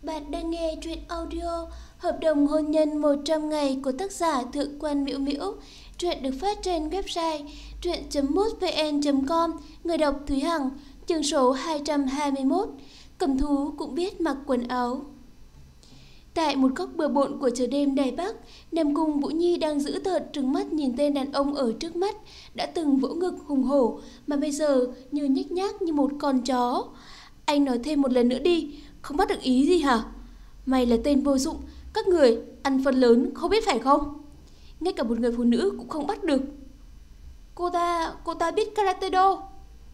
Bạn đang nghe truyện audio Hợp đồng hôn nhân 100 ngày của tác giả Thượng quan Miễu Miễu. Truyện được phát trên website truyện.mútvn.com. Người đọc Thúy Hằng. Chương số 221. Cầm thú cũng biết mặc quần áo. Tại một góc bừa bộn của chợ đêm Đài Bắc, Nam Cung Vũ Nhi đang giữ tợn trừng mắt nhìn tên đàn ông ở trước mắt, đã từng vỗ ngực hùng hổ mà bây giờ như nhếch nhác như một con chó. Anh nói thêm một lần nữa đi, không bắt được ý gì hả? Mày là tên vô dụng, các người ăn phần lớn không biết phải không? Ngay cả một người phụ nữ cũng không bắt được. Cô ta biết karate do.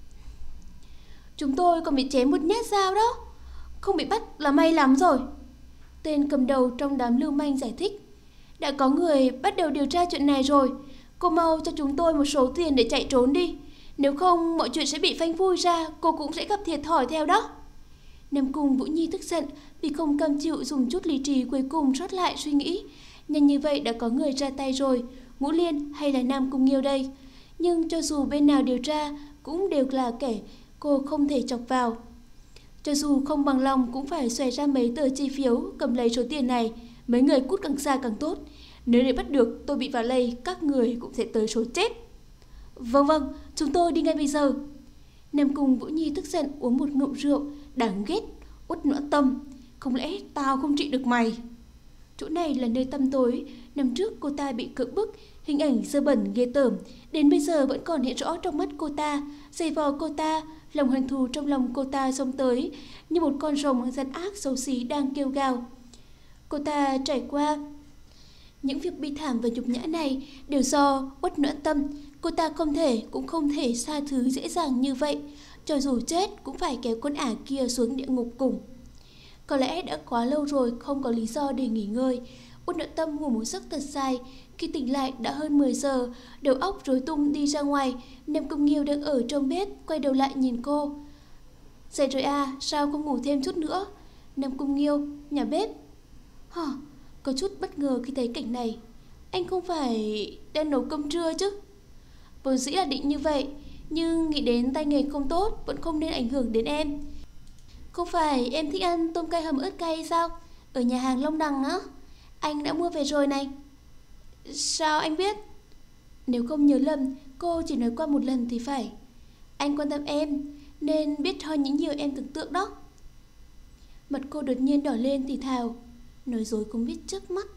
Chúng tôi còn bị chém một nhát dao đó. Không bị bắt là may lắm rồi. Tên cầm đầu trong đám lưu manh giải thích. Đã có người bắt đầu điều tra chuyện này rồi. Cô mau cho chúng tôi một số tiền để chạy trốn đi. Nếu không mọi chuyện sẽ bị phanh phui ra, cô cũng sẽ gặp thiệt thòi theo đó. Nam Cung Vũ Nhi tức giận vì không cam chịu dùng chút lý trí cuối cùng sót lại suy nghĩ. Nhanh như vậy đã có người ra tay rồi, Ngũ Liên hay là Nam Cung Nghiêu đây. Nhưng cho dù bên nào điều tra cũng đều là kẻ cô không thể chọc vào. Cho dù không bằng lòng cũng phải xòe ra mấy tờ chi phiếu cầm lấy số tiền này. Mấy người cút càng xa càng tốt. Nếu để bắt được tôi bị vào lây, các người cũng sẽ tới số chết. Vâng, chúng tôi đi ngay bây giờ. Nam Cung Vũ Nhi tức giận uống một ngụm rượu. Đáng ghét, uất noãn tâm. Không lẽ tao không trị được mày? Chỗ này là nơi tăm tối. Năm trước cô ta bị cưỡng bức, hình ảnh dơ bẩn ghê tởm đến bây giờ vẫn còn hiện rõ trong mắt cô ta. Giày vò cô ta, lòng hận thù trong lòng cô ta xông tới như một con rồng gian ác xấu xí đang kêu gào. Cô ta trải qua những việc bi thảm và nhục nhã này đều do uất noãn tâm. Cô ta cũng không thể tha thứ dễ dàng như vậy. Cho dù chết cũng phải kéo con ả kia xuống địa ngục cùng. Có lẽ đã quá lâu rồi không có lý do để nghỉ ngơi. Uất noãn tâm ngủ một giấc thật dài. Khi tỉnh lại đã hơn 10 giờ, đầu óc rối tung đi ra ngoài. Nam Cung Nghiêu đang ở trong bếp quay đầu lại nhìn cô. Dậy rồi à, sao không ngủ thêm chút nữa? Nam Cung Nghiêu, nhà bếp. Có chút bất ngờ khi thấy cảnh này. Anh không phải đang nấu cơm trưa chứ? Vốn dĩ là định như vậy, nhưng nghĩ đến tay nghề không tốt vẫn không nên ảnh hưởng đến em. Không phải em thích ăn tôm cay hầm ớt cay sao? Ở nhà hàng Long Đằng á. Anh đã mua về rồi này. Sao anh biết? Nếu không nhớ lầm, cô chỉ nói qua một lần thì phải. Anh quan tâm em nên biết hơn những điều em tưởng tượng đó. Mặt cô đột nhiên đỏ lên thì thào. Nói dối không biết trước mắt.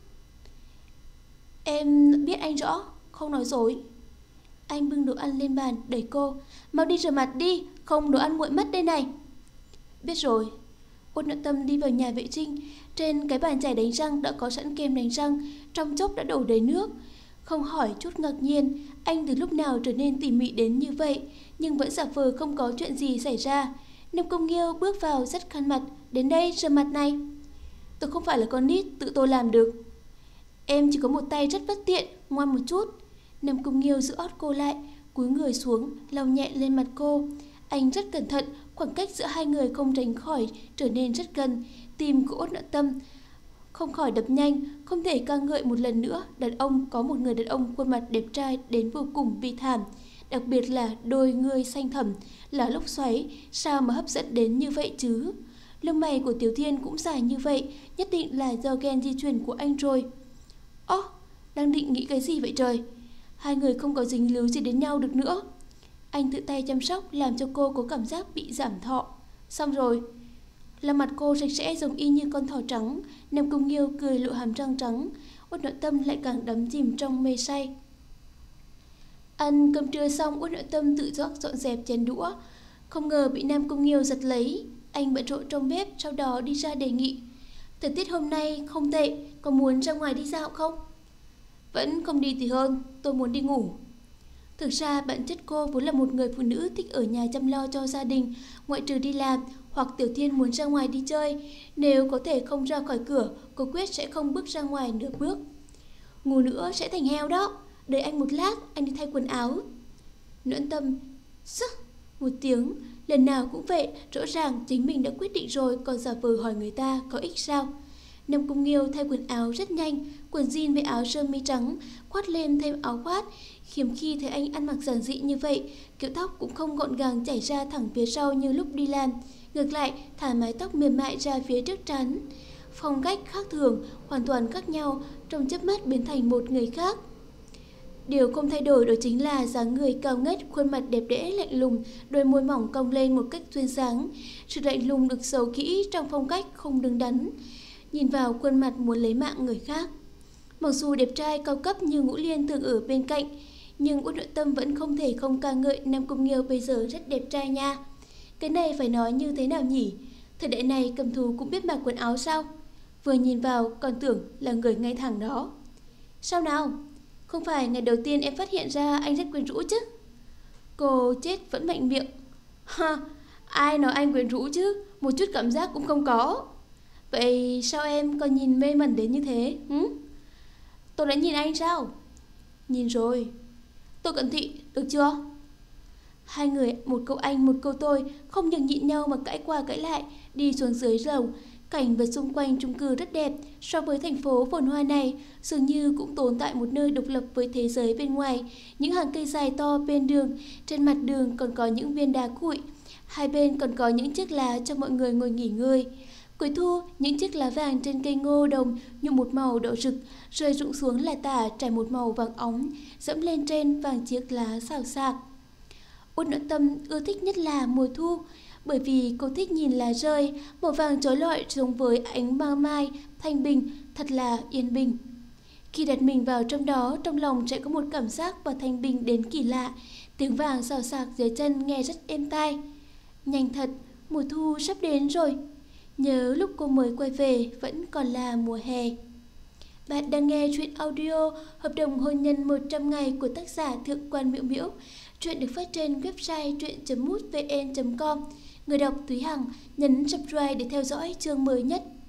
Em biết anh rõ, không nói dối. Anh bưng đồ ăn lên bàn đẩy cô. Mau đi rửa mặt đi, không đồ ăn nguội mất đây này. Biết rồi. Uất noãn tâm đi vào nhà vệ sinh. Trên cái bàn chải đánh răng đã có sẵn kem đánh răng, trong chốc đã đổ đầy nước. Không hỏi chút ngạc nhiên, anh từ lúc nào trở nên tỉ mỉ đến như vậy, nhưng vẫn giả vờ không có chuyện gì xảy ra. Nam Cung Nghiêu bước vào dắt khăn mặt. Đến đây rửa mặt này. Tôi không phải là con nít, tự tôi làm được. Em chỉ có một tay rất bất tiện, ngoan một chút. Nam Cung Nghiêu giữ ót cô lại, cúi người xuống, lau nhẹ lên mặt cô. Anh rất cẩn thận, khoảng cách giữa hai người không tránh khỏi trở nên rất gần. Tim của Uất noãn tâm không khỏi đập nhanh, không thể ca ngợi một lần nữa. Có một người đàn ông khuôn mặt đẹp trai đến vô cùng bi thảm, đặc biệt là đôi ngươi xanh thẳm là lốc xoáy, sao mà hấp dẫn đến như vậy chứ? Lông mày của Tiểu Thiên cũng dài như vậy, nhất định là do gen di truyền của anh rồi. Đang định nghĩ cái gì vậy trời? Hai người không có dính líu gì đến nhau được nữa. Anh tự tay chăm sóc làm cho cô có cảm giác bị giảm thọ. Xong rồi. Là mặt cô sạch sẽ giống y như con thỏ trắng. Nam Cung Nghiêu cười lộ hàm răng trắng. Uất noãn tâm lại càng đắm chìm trong mê say. Ăn cơm trưa xong, Uất noãn tâm tự dọn dẹp chén đũa. Không ngờ bị Nam Cung Nghiêu giật lấy. Anh bận rộn trong bếp, sau đó đi ra đề nghị. Thời tiết hôm nay không tệ, có muốn ra ngoài đi dạo không? Vẫn không đi thì hơn, tôi muốn đi ngủ. Thực ra bản chất cô vốn là một người phụ nữ thích ở nhà chăm lo cho gia đình, ngoại trừ đi làm hoặc Tiểu Thiên muốn ra ngoài đi chơi. Nếu có thể không ra khỏi cửa, cô quyết sẽ không bước ra ngoài nửa bước. Ngủ nữa sẽ thành heo đó. Đợi anh một lát, anh đi thay quần áo. Noãn tâm sức một tiếng. Lần nào cũng vậy, rõ ràng chính mình đã quyết định rồi, còn giả vờ hỏi người ta có ích sao? Nam Cung Nghiêu thay quần áo rất nhanh, quần jean với áo sơ mi trắng, khoác lên thêm áo khoác. Hiếm khi thấy anh ăn mặc giản dị như vậy, kiểu tóc cũng không gọn gàng chảy ra thẳng phía sau như lúc đi làm. ngược lại thả mái tóc mềm mại ra phía trước trán. Phong cách khác thường, hoàn toàn khác nhau, trong chớp mắt biến thành một người khác. Điều không thay đổi đó chính là dáng người cao ngất, khuôn mặt đẹp đẽ lạnh lùng, đôi môi mỏng cong lên một cách duyên dáng. Sự lạnh lùng được giấu kỹ trong phong cách không đứng đắn, nhìn vào khuôn mặt muốn lấy mạng người khác. Mặc dù đẹp trai cao cấp như Ngũ Liên thường ở bên cạnh, nhưng Uất Nội Tâm vẫn không thể không ca ngợi Nam Cung Nghiêu bây giờ rất đẹp trai nha. Cái này phải nói như thế nào nhỉ? Thời đại này cầm thú cũng biết mặc quần áo sao? Vừa nhìn vào còn tưởng là người ngay thẳng đó. Sao nào? Không phải ngày đầu tiên em phát hiện ra anh rất quyến rũ chứ? Cô chết vẫn mạnh miệng. Ha, ai nói anh quyến rũ chứ? Một chút cảm giác cũng không có. Vậy sao em còn nhìn mê mẩn đến như thế? Tôi đã nhìn anh sao? Nhìn rồi. Tôi cận thị, được chưa? Hai người, một câu anh một câu tôi, không nhường nhịn nhau mà cãi qua cãi lại, đi xuống dưới lầu. Cảnh vật xung quanh chung cư rất đẹp, so với thành phố phồn hoa này, dường như cũng tồn tại một nơi độc lập với thế giới bên ngoài. Những hàng cây dài to bên đường, trên mặt đường còn có những viên đá cuội, hai bên còn có những chiếc lá cho mọi người ngồi nghỉ ngơi. Cuối thu, những chiếc lá vàng trên cây ngô đồng nhuộm một màu đỏ rực, rơi rụng xuống là tả trải một màu vàng óng, dẫm lên trên vàng chiếc lá xào xạc. Uất Nội Tâm ưa thích nhất là mùa thu, bởi vì cô thích nhìn lá rơi, màu vàng chói lọi giống với ánh ban mai, thanh bình, thật là yên bình. Khi đặt mình vào trong đó, trong lòng sẽ có một cảm giác và thanh bình đến kỳ lạ, tiếng vàng xào xạc dưới chân nghe rất êm tai. Nhanh thật, mùa thu sắp đến rồi. Nhớ lúc cô mới quay về vẫn còn là mùa hè. Bạn đang nghe truyện audio Hợp đồng hôn nhân 100 ngày của tác giả Thượng Quan Miễu Miễu. Truyện được phát trên website truyện.mútvn.com. Người đọc Thúy Hằng. Nhấn subscribe để theo dõi chương mới nhất.